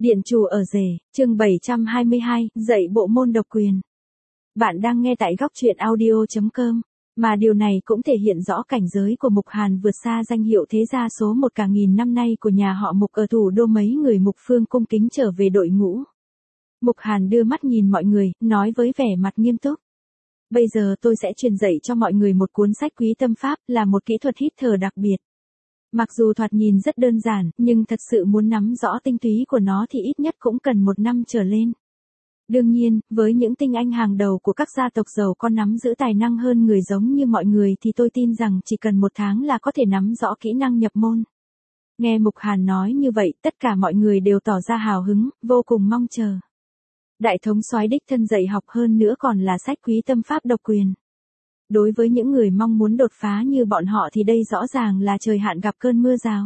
Điện chủ ở rể, chương 722, dạy bộ môn độc quyền. Bạn đang nghe tại góc truyện audio.com, mà điều này cũng thể hiện rõ cảnh giới của Mục Hàn vượt xa danh hiệu thế gia số 1 cả nghìn năm nay của nhà họ Mục ở thủ đô. Mấy người Mục Phương cung kính trở về đội ngũ. Mục Hàn đưa mắt nhìn mọi người, nói với vẻ mặt nghiêm túc. Bây giờ tôi sẽ truyền dạy cho mọi người một cuốn sách quý tâm pháp, là một kỹ thuật hít thở đặc biệt. Mặc dù thoạt nhìn rất đơn giản, nhưng thật sự muốn nắm rõ tinh túy của nó thì ít nhất cũng cần 1 năm trở lên. Đương nhiên, với những tinh anh hàng đầu của các gia tộc giàu có nắm giữ tài năng hơn người giống như mọi người thì tôi tin rằng chỉ cần 1 tháng là có thể nắm rõ kỹ năng nhập môn. Nghe Mục Hàn nói như vậy, tất cả mọi người đều tỏ ra hào hứng, vô cùng mong chờ. Đại thống soái đích thân dạy học, hơn nữa còn là sách quý tâm pháp độc quyền. Đối với những người mong muốn đột phá như bọn họ thì đây rõ ràng là trời hạn gặp cơn mưa rào.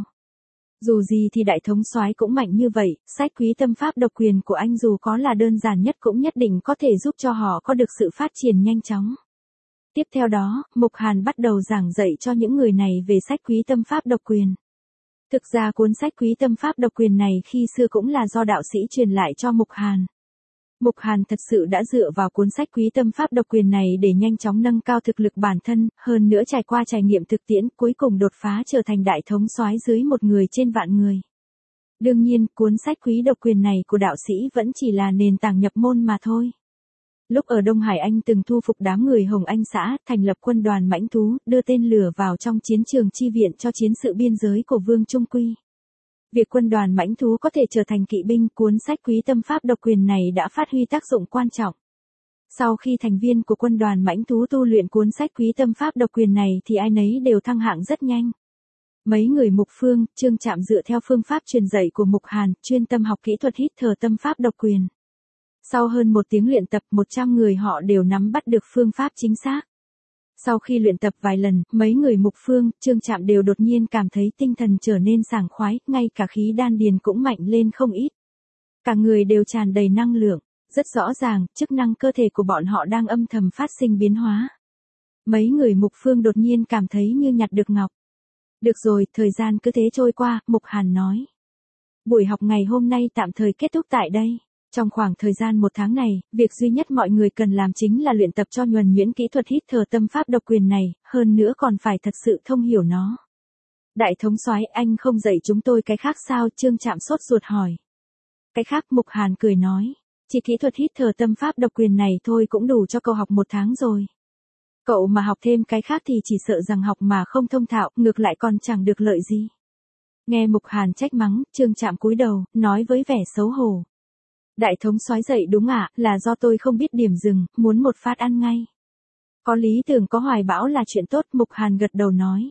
Dù gì thì đại thống soái cũng mạnh như vậy, sách quý tâm pháp độc quyền của anh dù có là đơn giản nhất cũng nhất định có thể giúp cho họ có được sự phát triển nhanh chóng. Tiếp theo đó, Mục Hàn bắt đầu giảng dạy cho những người này về sách quý tâm pháp độc quyền. Thực ra cuốn sách quý tâm pháp độc quyền này khi xưa cũng là do đạo sĩ truyền lại cho Mục Hàn. Mục Hàn thật sự đã dựa vào cuốn sách quý tâm pháp độc quyền này để nhanh chóng nâng cao thực lực bản thân, hơn nữa trải qua trải nghiệm thực tiễn, cuối cùng đột phá trở thành đại thống soái dưới 1 người trên vạn người. Đương nhiên, cuốn sách quý độc quyền này của đạo sĩ vẫn chỉ là nền tảng nhập môn mà thôi. Lúc ở Đông Hải anh từng thu phục đám người Hồng Anh xã, thành lập quân đoàn mãnh thú, đưa tên lửa vào trong chiến trường chi viện cho chiến sự biên giới của Vương Trung Quy. Việc quân đoàn mãnh thú có thể trở thành kỵ binh, cuốn sách quý tâm pháp độc quyền này đã phát huy tác dụng quan trọng. Sau khi thành viên của quân đoàn mãnh thú tu luyện cuốn sách quý tâm pháp độc quyền này thì ai nấy đều thăng hạng rất nhanh. Mấy người Mục Phương, Trương Trạm dựa theo phương pháp truyền dạy của Mục Hàn, chuyên tâm học kỹ thuật hít thở tâm pháp độc quyền. Sau hơn 1 tiếng luyện tập, 100 người họ đều nắm bắt được phương pháp chính xác. Sau khi luyện tập vài lần, mấy người Mục Phương, Trương Trạm đều đột nhiên cảm thấy tinh thần trở nên sảng khoái, ngay cả khí đan điền cũng mạnh lên không ít. Cả người đều tràn đầy năng lượng, rất rõ ràng, chức năng cơ thể của bọn họ đang âm thầm phát sinh biến hóa. Mấy người Mục Phương đột nhiên cảm thấy như nhặt được ngọc. Được rồi, thời gian cứ thế trôi qua, Mục Hàn nói. Buổi học ngày hôm nay tạm thời kết thúc tại đây. Trong khoảng thời gian 1 tháng này, việc duy nhất mọi người cần làm chính là luyện tập cho nhuần nhuyễn kỹ thuật hít thở tâm pháp độc quyền này, hơn nữa còn phải thật sự thông hiểu nó. Đại thống soái, anh không dạy chúng tôi cái khác sao? Trương Trạm sốt ruột hỏi. Cái khác? Mục Hàn cười nói. Chỉ kỹ thuật hít thở tâm pháp độc quyền này thôi cũng đủ cho cậu học 1 tháng rồi. Cậu mà học thêm cái khác thì chỉ sợ rằng học mà không thông thạo, ngược lại còn chẳng được lợi gì. Nghe Mục Hàn trách mắng, Trương Trạm cúi đầu, nói với vẻ xấu hổ. Đại thống soái dạy đúng ạ, là do tôi không biết điểm dừng, muốn một phát ăn ngay. Có lý tưởng có hoài bão là chuyện tốt, Mục Hàn gật đầu nói.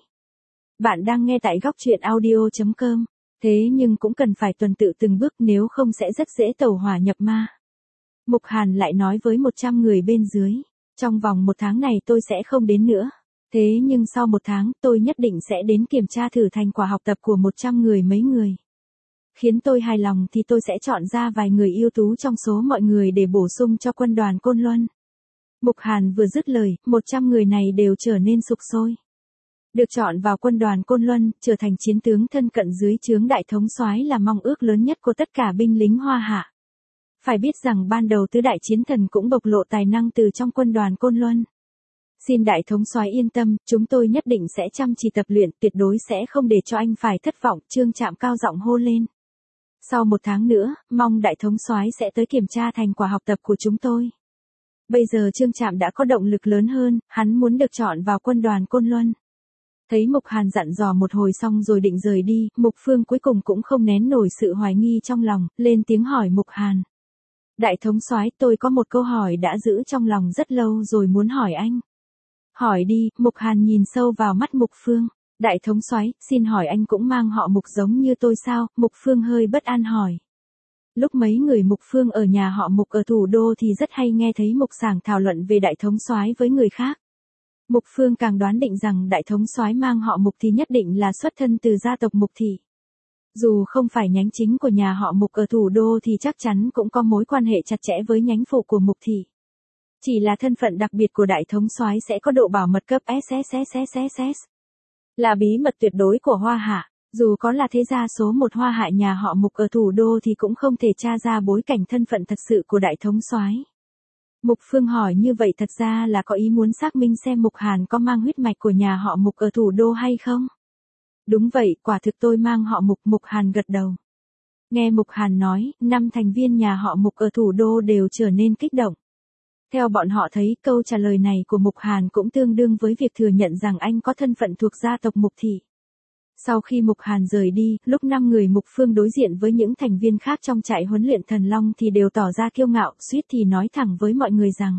Bạn đang nghe tại góc truyện audio.com, thế nhưng cũng cần phải tuần tự từng bước, nếu không sẽ rất dễ tẩu hỏa nhập ma. Mục Hàn lại nói với 100 người bên dưới, trong vòng 1 tháng này tôi sẽ không đến nữa. Thế nhưng sau 1 tháng tôi nhất định sẽ đến kiểm tra thử thành quả học tập của 100 người mấy người. Khiến tôi hài lòng thì tôi sẽ chọn ra vài người ưu tú trong số mọi người để bổ sung cho quân đoàn Côn Luân. Mục Hàn vừa dứt lời, 100 người này đều trở nên sục sôi. Được chọn vào quân đoàn Côn Luân, trở thành chiến tướng thân cận dưới trướng đại thống soái là mong ước lớn nhất của tất cả binh lính Hoa Hạ. Phải biết rằng ban đầu tứ đại chiến thần cũng bộc lộ tài năng từ trong quân đoàn Côn Luân. Xin đại thống soái yên tâm, chúng tôi nhất định sẽ chăm chỉ tập luyện, tuyệt đối sẽ không để cho anh phải thất vọng, Trương Trạm cao giọng hô lên. Sau 1 tháng nữa, mong đại thống soái sẽ tới kiểm tra thành quả học tập của chúng tôi. Bây giờ Trương Trạm đã có động lực lớn hơn, hắn muốn được chọn vào quân đoàn Côn Luân. Thấy Mục Hàn dặn dò một hồi xong rồi định rời đi, Mục Phương cuối cùng cũng không nén nổi sự hoài nghi trong lòng, lên tiếng hỏi Mục Hàn. Đại thống soái, tôi có một câu hỏi đã giữ trong lòng rất lâu rồi muốn hỏi anh. Hỏi đi, Mục Hàn nhìn sâu vào mắt Mục Phương. Đại thống soái, xin hỏi anh cũng mang họ Mục giống như tôi sao? Mục Phương hơi bất an hỏi. Lúc mấy người Mục Phương ở nhà họ Mục ở thủ đô thì rất hay nghe thấy Mục Sảng thảo luận về đại thống soái với người khác. Mục Phương càng đoán định rằng đại thống soái mang họ Mục thì nhất định là xuất thân từ gia tộc Mục Thị. Dù không phải nhánh chính của nhà họ Mục ở thủ đô thì chắc chắn cũng có mối quan hệ chặt chẽ với nhánh phụ của Mục Thị. Chỉ là thân phận đặc biệt của đại thống soái sẽ có độ bảo mật cấp SSSSS. Là bí mật tuyệt đối của Hoa Hạ. Dù có là thế gia số một hoa hạ nhà họ Mục ở thủ đô thì cũng không thể tra ra bối cảnh thân phận thật sự của đại thống soái. Mục Phương hỏi như vậy thật ra là có ý muốn xác minh xem Mục Hàn có mang huyết mạch của nhà họ Mục ở thủ đô hay không? Đúng vậy, quả thực tôi mang họ Mục. Mục Hàn gật đầu. Nghe Mục Hàn nói, 5 thành viên nhà họ Mục ở thủ đô đều trở nên kích động. Theo bọn họ thấy, câu trả lời này của Mục Hàn cũng tương đương với việc thừa nhận rằng anh có thân phận thuộc gia tộc Mục Thị. Sau khi Mục Hàn rời đi, lúc 5 người Mục Phương đối diện với những thành viên khác trong trại huấn luyện Thần Long thì đều tỏ ra kiêu ngạo, suýt thì nói thẳng với mọi người rằng: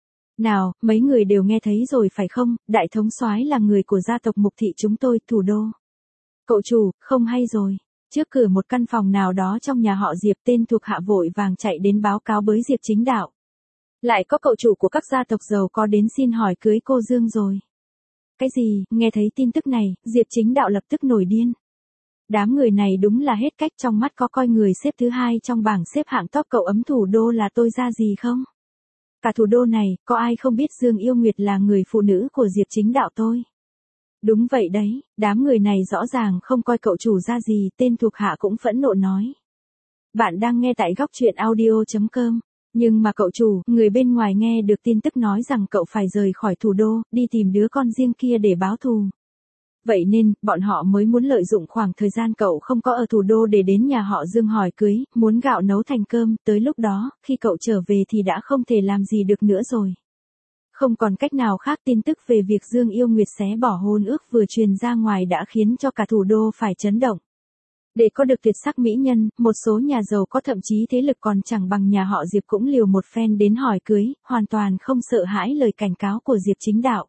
"Nào, mấy người đều nghe thấy rồi phải không, đại thống soái là người của gia tộc Mục Thị chúng tôi, thủ đô." Cậu chủ, không hay rồi. Trước cửa một căn phòng nào đó trong nhà họ Diệp, tên thuộc hạ vội vàng chạy đến báo cáo với Diệp Chính Đạo. Lại có cậu chủ của các gia tộc giàu có đến xin hỏi cưới cô Dương rồi. Cái gì? Nghe thấy tin tức này, Diệp Chính Đạo lập tức nổi điên. Đám người này đúng là hết cách, trong mắt có coi người xếp thứ 2 trong bảng xếp hạng top cậu ấm thủ đô là tôi ra gì không? Cả thủ đô này, có ai không biết Dương Yêu Nguyệt là người phụ nữ của Diệp Chính Đạo tôi? Đúng vậy đấy, đám người này rõ ràng không coi cậu chủ ra gì, tên thuộc hạ cũng phẫn nộ nói. Bạn đang nghe tại góc truyện audio.com. Nhưng mà cậu chủ, người bên ngoài nghe được tin tức nói rằng cậu phải rời khỏi thủ đô, đi tìm đứa con riêng kia để báo thù. Vậy nên, bọn họ mới muốn lợi dụng khoảng thời gian cậu không có ở thủ đô để đến nhà họ Dương hỏi cưới, muốn gạo nấu thành cơm, tới lúc đó, khi cậu trở về thì đã không thể làm gì được nữa rồi. Không còn cách nào khác, tin tức về việc Dương Yêu Nguyệt xé bỏ hôn ước vừa truyền ra ngoài đã khiến cho cả thủ đô phải chấn động. Để có được tuyệt sắc mỹ nhân, một số nhà giàu có thậm chí thế lực còn chẳng bằng nhà họ Diệp cũng liều một phen đến hỏi cưới, hoàn toàn không sợ hãi lời cảnh cáo của Diệp Chính Đạo.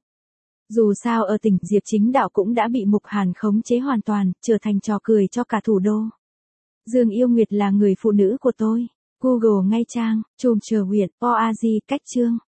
Dù sao ở tỉnh Diệp Chính Đạo cũng đã bị Mục Hàn khống chế hoàn toàn, trở thành trò cười cho cả thủ đô. Dương Yêu Nguyệt là người phụ nữ của tôi. Google ngay trang, chùm chờ huyện, OAG, cách chương.